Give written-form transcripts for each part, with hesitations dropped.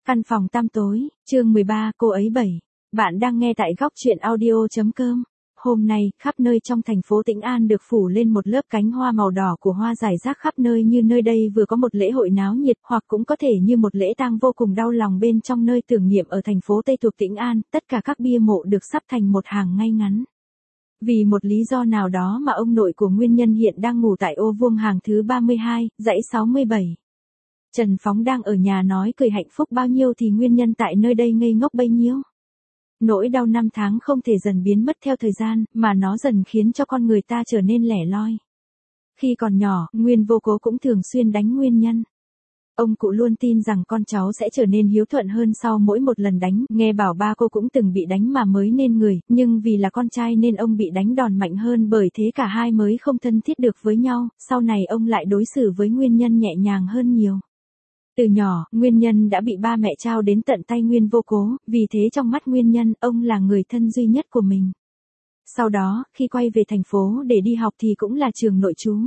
Căn phòng tăm tối, chương 13, cô ấy 7. Bạn đang nghe tại góc truyện audio.com. Hôm nay, khắp nơi trong thành phố Tĩnh An được phủ lên một lớp cánh hoa màu đỏ của hoa rải rác khắp nơi, như nơi đây vừa có một lễ hội náo nhiệt, hoặc cũng có thể như một lễ tang vô cùng đau lòng bên trong nơi tưởng niệm ở thành phố Tây thuộc Tĩnh An. Tất cả các bia mộ được sắp thành một hàng ngay ngắn. Vì một lý do nào đó mà ông nội của nguyên nhân hiện đang ngủ tại ô vuông hàng thứ 32, dãy 67. Trần Phóng đang ở nhà nói cười hạnh phúc bao nhiêu thì nguyên nhân tại nơi đây ngây ngốc bấy nhiêu. Nỗi đau năm tháng không thể dần biến mất theo thời gian, mà nó dần khiến cho con người ta trở nên lẻ loi. Khi còn nhỏ, Nguyên Vô Cố cũng thường xuyên đánh nguyên nhân. Ông cụ luôn tin rằng con cháu sẽ trở nên hiếu thuận hơn sau mỗi một lần đánh, nghe bảo ba cô cũng từng bị đánh mà mới nên người, nhưng vì là con trai nên ông bị đánh đòn mạnh hơn, bởi thế cả hai mới không thân thiết được với nhau. Sau này ông lại đối xử với Nguyên Nhân nhẹ nhàng hơn nhiều. Từ nhỏ, Nguyên Nhân đã bị ba mẹ trao đến tận tay Nguyên Vô Cố, vì thế trong mắt Nguyên Nhân, ông là người thân duy nhất của mình. Sau đó, khi quay về thành phố để đi học thì cũng là trường nội trú.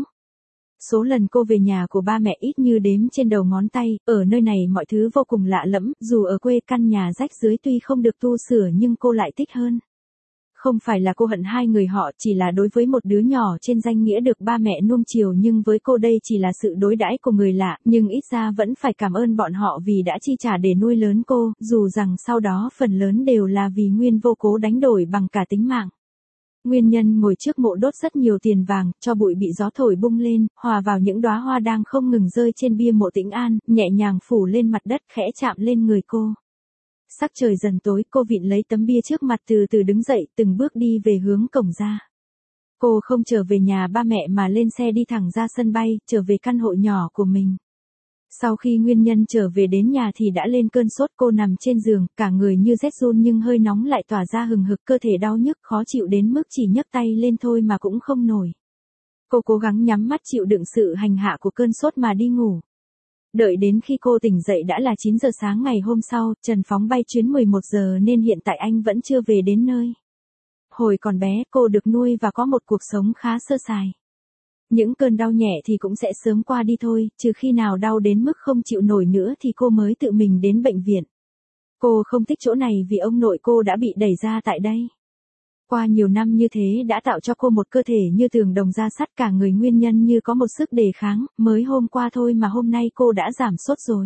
Số lần cô về nhà của ba mẹ ít như đếm trên đầu ngón tay, ở nơi này mọi thứ vô cùng lạ lẫm, dù ở quê căn nhà rách dưới tuy không được tu sửa nhưng cô lại thích hơn. Không phải là cô hận hai người họ, chỉ là đối với một đứa nhỏ trên danh nghĩa được ba mẹ nuông chiều, nhưng với cô đây chỉ là sự đối đãi của người lạ, nhưng ít ra vẫn phải cảm ơn bọn họ vì đã chi trả để nuôi lớn cô, dù rằng sau đó phần lớn đều là vì Nguyên Vô Cố đánh đổi bằng cả tính mạng. Nguyên Nhân ngồi trước mộ đốt rất nhiều tiền vàng, cho bụi bị gió thổi bung lên, hòa vào những đóa hoa đang không ngừng rơi trên bia mộ Tĩnh An, nhẹ nhàng phủ lên mặt đất khẽ chạm lên người cô. Sắc trời dần tối, cô vịn lấy tấm bia trước mặt từ từ đứng dậy, từng bước đi về hướng cổng ra. Cô không trở về nhà ba mẹ mà lên xe đi thẳng ra sân bay, trở về căn hộ nhỏ của mình. Sau khi Nguyên Nhân trở về đến nhà thì đã lên cơn sốt, cô nằm trên giường, cả người như rét run nhưng hơi nóng lại tỏa ra hừng hực, cơ thể đau nhức khó chịu đến mức chỉ nhấc tay lên thôi mà cũng không nổi. Cô cố gắng nhắm mắt chịu đựng sự hành hạ của cơn sốt mà đi ngủ. Đợi đến khi cô tỉnh dậy đã là 9 giờ sáng ngày hôm sau, Trần Phóng bay chuyến 11 giờ nên hiện tại anh vẫn chưa về đến nơi. Hồi còn bé, cô được nuôi và có một cuộc sống khá sơ sài. Những cơn đau nhẹ thì cũng sẽ sớm qua đi thôi, trừ khi nào đau đến mức không chịu nổi nữa thì cô mới tự mình đến bệnh viện. Cô không thích chỗ này vì ông nội cô đã bị đẩy ra tại đây. Qua nhiều năm như thế đã tạo cho cô một cơ thể như tường đồng da sắt, cả người Nguyên Nhân như có một sức đề kháng, mới hôm qua thôi mà hôm nay cô đã giảm sốt rồi.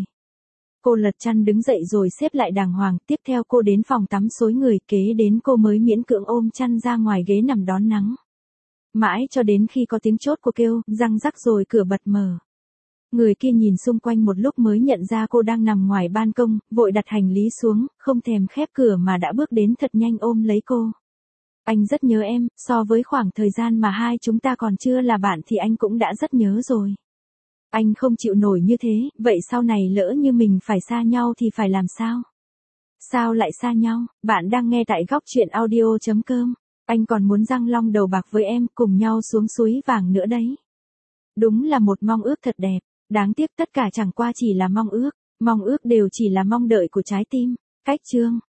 Cô lật chăn đứng dậy rồi xếp lại đàng hoàng, tiếp theo cô đến phòng tắm xối người, kế đến cô mới miễn cưỡng ôm chăn ra ngoài ghế nằm đón nắng. Mãi cho đến khi có tiếng chốt cô kêu, răng rắc rồi cửa bật mở. Người kia nhìn xung quanh một lúc mới nhận ra cô đang nằm ngoài ban công, vội đặt hành lý xuống, không thèm khép cửa mà đã bước đến thật nhanh ôm lấy cô. Anh rất nhớ em, so với khoảng thời gian mà hai chúng ta còn chưa là bạn thì anh cũng đã rất nhớ rồi. Anh không chịu nổi như thế, vậy sau này lỡ như mình phải xa nhau thì phải làm sao? Sao lại xa nhau? Bạn đang nghe tại góc truyện audio.com. Anh còn muốn răng long đầu bạc với em, cùng nhau xuống suối vàng nữa đấy. Đúng là một mong ước thật đẹp, đáng tiếc tất cả chẳng qua chỉ là mong ước đều chỉ là mong đợi của trái tim. Cách chương